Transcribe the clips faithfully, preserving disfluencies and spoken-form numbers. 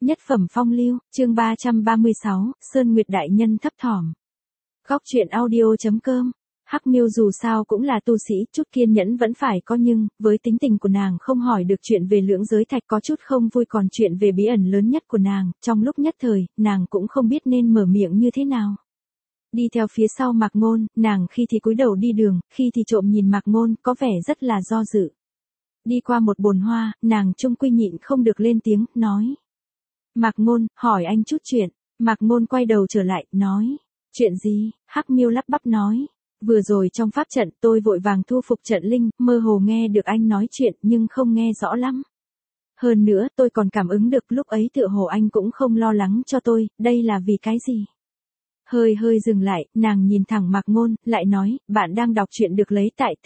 Nhất phẩm phong lưu, chương ba trăm ba mươi sáu, Sơn Nguyệt đại nhân thấp thỏm. Góc truyện audio chấm com. Hắc Miêu dù sao cũng là tu sĩ, chút kiên nhẫn vẫn phải có, nhưng với tính tình của nàng không hỏi được chuyện về lưỡng giới thạch, có chút không vui, còn chuyện về bí ẩn lớn nhất của nàng, trong lúc nhất thời, nàng cũng không biết nên mở miệng như thế nào. Đi theo phía sau Mạc Ngôn, nàng khi thì cúi đầu đi đường, khi thì trộm nhìn Mạc Ngôn, có vẻ rất là do dự. Đi qua một bồn hoa, nàng chung quy nhịn không được lên tiếng, nói. Mạc Ngôn, hỏi anh chút chuyện. Mạc Ngôn quay đầu trở lại, nói. Chuyện gì? Hắc Miêu lắp bắp nói. Vừa rồi trong pháp trận tôi vội vàng thu phục trận linh, mơ hồ nghe được anh nói chuyện nhưng không nghe rõ lắm. Hơn nữa tôi còn cảm ứng được lúc ấy tựa hồ anh cũng không lo lắng cho tôi, đây là vì cái gì? Hơi hơi dừng lại, nàng nhìn thẳng Mạc Ngôn, lại nói, bạn đang đọc truyện được lấy tại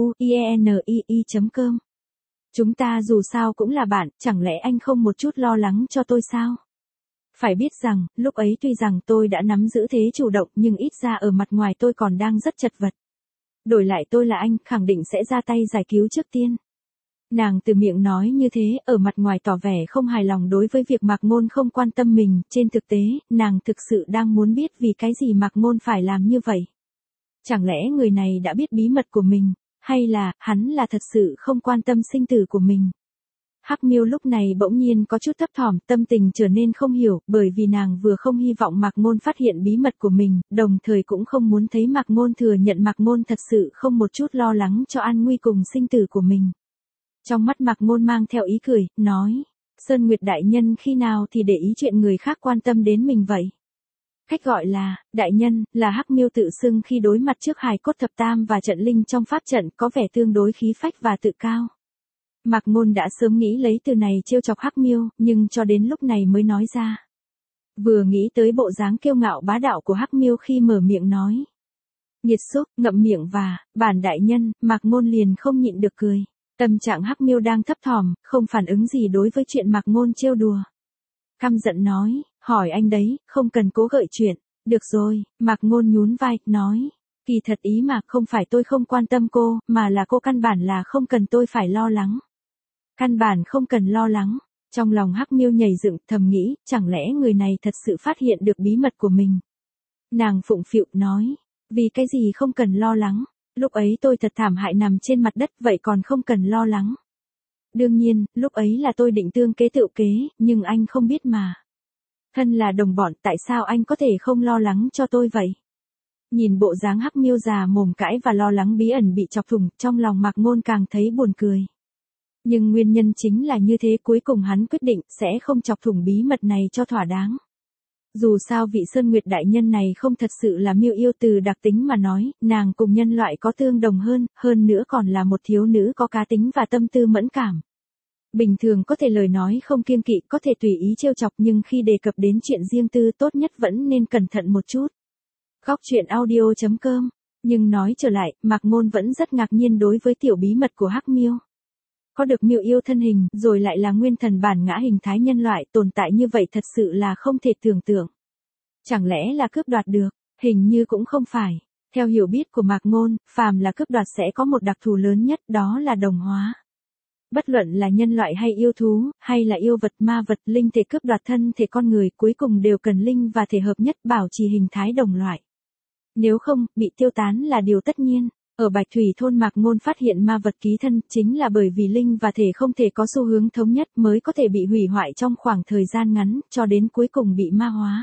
truyenii chấm com. Chúng ta dù sao cũng là bạn, chẳng lẽ anh không một chút lo lắng cho tôi sao? Phải biết rằng, lúc ấy tuy rằng tôi đã nắm giữ thế chủ động nhưng ít ra ở mặt ngoài tôi còn đang rất chật vật. Đổi lại tôi là anh, khẳng định sẽ ra tay giải cứu trước tiên. Nàng từ miệng nói như thế, ở mặt ngoài tỏ vẻ không hài lòng đối với việc Mạc Ngôn không quan tâm mình, trên thực tế, nàng thực sự đang muốn biết vì cái gì Mạc Ngôn phải làm như vậy. Chẳng lẽ người này đã biết bí mật của mình, hay là, hắn là thật sự không quan tâm sinh tử của mình? Hắc Miêu lúc này bỗng nhiên có chút thấp thỏm, tâm tình trở nên không hiểu, bởi vì nàng vừa không hy vọng Mạc Ngôn phát hiện bí mật của mình, đồng thời cũng không muốn thấy Mạc Ngôn thừa nhận Mạc Ngôn thật sự không một chút lo lắng cho an nguy cùng sinh tử của mình. Trong mắt Mạc Ngôn mang theo ý cười, nói, Sơn Nguyệt đại nhân khi nào thì để ý chuyện người khác quan tâm đến mình vậy? Cách gọi là, đại nhân, là Hắc Miêu tự xưng khi đối mặt trước hài cốt thập tam và trận linh trong pháp trận, có vẻ tương đối khí phách và tự cao. Mạc Ngôn đã sớm nghĩ lấy từ này trêu chọc Hắc Miêu, nhưng cho đến lúc này mới nói ra. Vừa nghĩ tới bộ dáng kiêu ngạo bá đạo của Hắc Miêu khi mở miệng nói. Nghiệt xúc, ngậm miệng và, bản đại nhân, Mạc Ngôn liền không nhịn được cười. Tâm trạng Hắc Miêu đang thấp thỏm, không phản ứng gì đối với chuyện Mạc Ngôn trêu đùa. Căm giận nói, hỏi anh đấy, không cần cố gợi chuyện. Được rồi, Mạc Ngôn nhún vai, nói. Kỳ thật ý mà không phải tôi không quan tâm cô, mà là cô căn bản là không cần tôi phải lo lắng. Căn bản không cần lo lắng. Trong lòng Hắc Miêu nhảy dựng, thầm nghĩ, chẳng lẽ người này thật sự phát hiện được bí mật của mình. Nàng phụng phịu nói, vì cái gì không cần lo lắng, lúc ấy tôi thật thảm hại nằm trên mặt đất, vậy còn không cần lo lắng. Đương nhiên, lúc ấy là tôi định tương kế tựu kế, nhưng anh không biết mà. Thân là đồng bọn, tại sao anh có thể không lo lắng cho tôi vậy? Nhìn bộ dáng Hắc Miêu già mồm cãi và lo lắng bí ẩn bị chọc thủng, trong lòng Mạc Ngôn càng thấy buồn cười. Nhưng nguyên nhân chính là như thế, cuối cùng hắn quyết định sẽ không chọc thủng bí mật này cho thỏa đáng. Dù sao vị Sơn Nguyệt đại nhân này không thật sự là Miêu yêu, từ đặc tính mà nói, nàng cùng nhân loại có tương đồng hơn, hơn nữa còn là một thiếu nữ có cá tính và tâm tư mẫn cảm. Bình thường có thể lời nói không kiêng kỵ, có thể tùy ý trêu chọc, nhưng khi đề cập đến chuyện riêng tư tốt nhất vẫn nên cẩn thận một chút. Góc truyện audio chấm com. Nhưng nói trở lại, Mạc Ngôn vẫn rất ngạc nhiên đối với tiểu bí mật của Hắc Miêu. Có được Miêu yêu thân hình, rồi lại là nguyên thần bản ngã hình thái nhân loại, tồn tại như vậy thật sự là không thể tưởng tượng. Chẳng lẽ là cướp đoạt được? Hình như cũng không phải. Theo hiểu biết của Mạc Ngôn, phàm là cướp đoạt sẽ có một đặc thù lớn nhất, đó là đồng hóa. Bất luận là nhân loại hay yêu thú, hay là yêu vật, ma vật, linh thể cướp đoạt thân thể con người, cuối cùng đều cần linh và thể hợp nhất, bảo trì hình thái đồng loại. Nếu không, bị tiêu tán là điều tất nhiên. Ở Bạch Thủy thôn Mạc Ngôn phát hiện ma vật ký thân, chính là bởi vì linh và thể không thể có xu hướng thống nhất, mới có thể bị hủy hoại trong khoảng thời gian ngắn, cho đến cuối cùng bị ma hóa.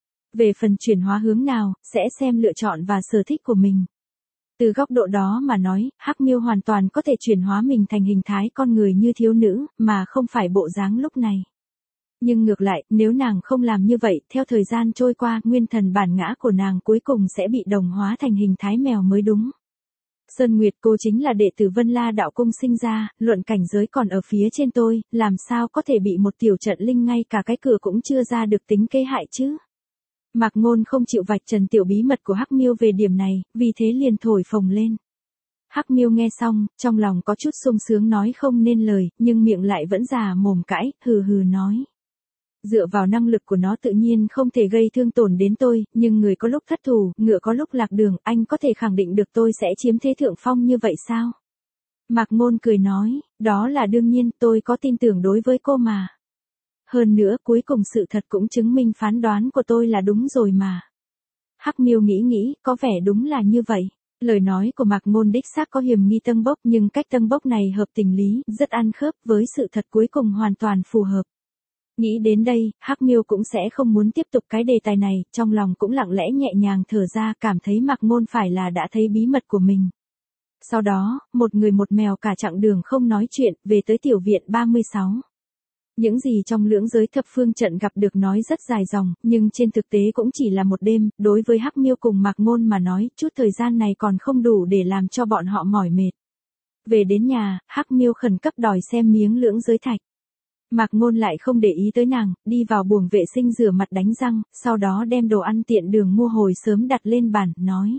Về phần chuyển hóa hướng nào, sẽ xem lựa chọn và sở thích của mình. Từ góc độ đó mà nói, Hắc Miêu hoàn toàn có thể chuyển hóa mình thành hình thái con người như thiếu nữ, mà không phải bộ dáng lúc này. Nhưng ngược lại, nếu nàng không làm như vậy, theo thời gian trôi qua, nguyên thần bản ngã của nàng cuối cùng sẽ bị đồng hóa thành hình thái mèo mới đúng. Sơn Nguyệt, cô chính là đệ tử Vân La đạo cung sinh ra, luận cảnh giới còn ở phía trên tôi, làm sao có thể bị một tiểu trận linh ngay cả cái cửa cũng chưa ra được tính kế hại chứ? Mạc Ngôn không chịu vạch trần tiểu bí mật của Hắc Miêu về điểm này, vì thế liền thổi phồng lên. Hắc Miêu nghe xong, trong lòng có chút sung sướng nói không nên lời, nhưng miệng lại vẫn già mồm cãi, hừ hừ nói. Dựa vào năng lực của nó tự nhiên không thể gây thương tổn đến tôi, nhưng người có lúc thất thủ, ngựa có lúc lạc đường, anh có thể khẳng định được tôi sẽ chiếm thế thượng phong như vậy sao? Mạc Ngôn cười nói, đó là đương nhiên, tôi có tin tưởng đối với cô mà. hơn nữa cuối cùng sự thật cũng chứng minh phán đoán của tôi là đúng rồi mà. Hắc Miêu nghĩ nghĩ, có vẻ đúng là như vậy. Lời nói của Mạc Ngôn đích xác có hiểm nghi tâng bốc, nhưng cách tâng bốc này hợp tình lý, rất ăn khớp với sự thật cuối cùng hoàn toàn phù hợp. Nghĩ đến đây, Hắc Miêu cũng sẽ không muốn tiếp tục cái đề tài này, trong lòng cũng lặng lẽ nhẹ nhàng thở ra, cảm thấy Mạc Ngôn phải là đã thấy bí mật của mình. Sau đó, một người một mèo cả chặng đường không nói chuyện, về tới tiểu viện ba mươi sáu. Những gì trong lưỡng giới thập phương trận gặp được nói rất dài dòng, nhưng trên thực tế cũng chỉ là một đêm, đối với Hắc Miêu cùng Mạc Ngôn mà nói, chút thời gian này còn không đủ để làm cho bọn họ mỏi mệt. Về đến nhà, Hắc Miêu khẩn cấp đòi xem miếng lưỡng giới thạch. Mạc Ngôn lại không để ý tới nàng, đi vào buồng vệ sinh rửa mặt đánh răng, sau đó đem đồ ăn tiện đường mua hồi sớm đặt lên bàn, nói.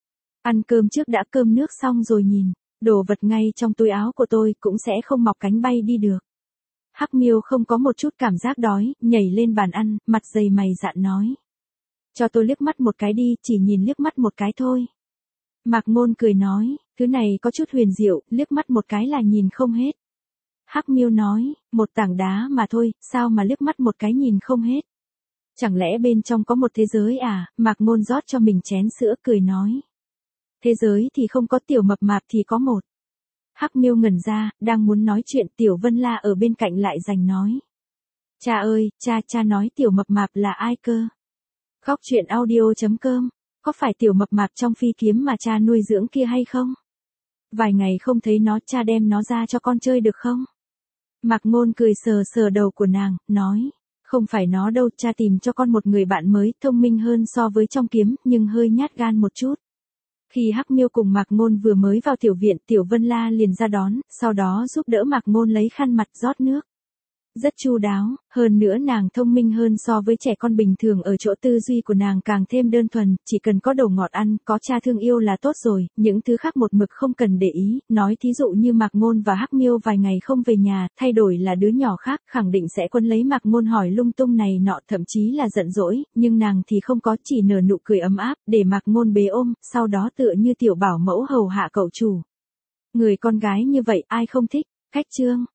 Ăn cơm trước đã, cơm nước xong rồi nhìn, đồ vật ngay trong túi áo của tôi cũng sẽ không mọc cánh bay đi được. Hắc Miêu không có một chút cảm giác đói, nhảy lên bàn ăn, mặt dày mày dạn nói. Cho tôi liếc mắt một cái đi, chỉ nhìn liếc mắt một cái thôi. Mạc Ngôn cười nói, thứ này có chút huyền diệu, liếc mắt một cái là nhìn không hết. Hắc Miêu nói, một tảng đá mà thôi, sao mà liếc mắt một cái nhìn không hết. Chẳng lẽ bên trong có một thế giới à? Mạc Ngôn rót cho mình chén sữa cười nói. Thế giới thì không có, tiểu mập mạp thì có một. Hắc Miêu ngẩn ra, đang muốn nói chuyện, Tiểu Vân La ở bên cạnh lại giành nói. Cha ơi, cha, cha nói tiểu mập mạp là ai cơ? Góc truyện audio chấm com, có phải tiểu mập mạp trong phi kiếm mà cha nuôi dưỡng kia hay không? Vài ngày không thấy nó, cha đem nó ra cho con chơi được không? Mạc Ngôn cười sờ sờ đầu của nàng, nói. Không phải nó đâu, cha tìm cho con một người bạn mới, thông minh hơn so với trong kiếm, nhưng hơi nhát gan một chút. Khi Hắc Miêu cùng Mạc Ngôn vừa mới vào tiểu viện, Tiểu Vân La liền ra đón, sau đó giúp đỡ Mạc Ngôn lấy khăn mặt rót nước. Rất chu đáo, hơn nữa nàng thông minh hơn so với trẻ con bình thường ở chỗ tư duy của nàng càng thêm đơn thuần, chỉ cần có đồ ngọt ăn, có cha thương yêu là tốt rồi, những thứ khác một mực không cần để ý, nói thí dụ như Mạc Ngôn và Hắc Miêu vài ngày không về nhà, thay đổi là đứa nhỏ khác, khẳng định sẽ quấn lấy Mạc Ngôn hỏi lung tung này nọ, thậm chí là giận dỗi, nhưng nàng thì không có, chỉ nở nụ cười ấm áp, để Mạc Ngôn bế ôm, sau đó tựa như tiểu bảo mẫu hầu hạ cậu chủ. Người con gái như vậy ai không thích, cách chương.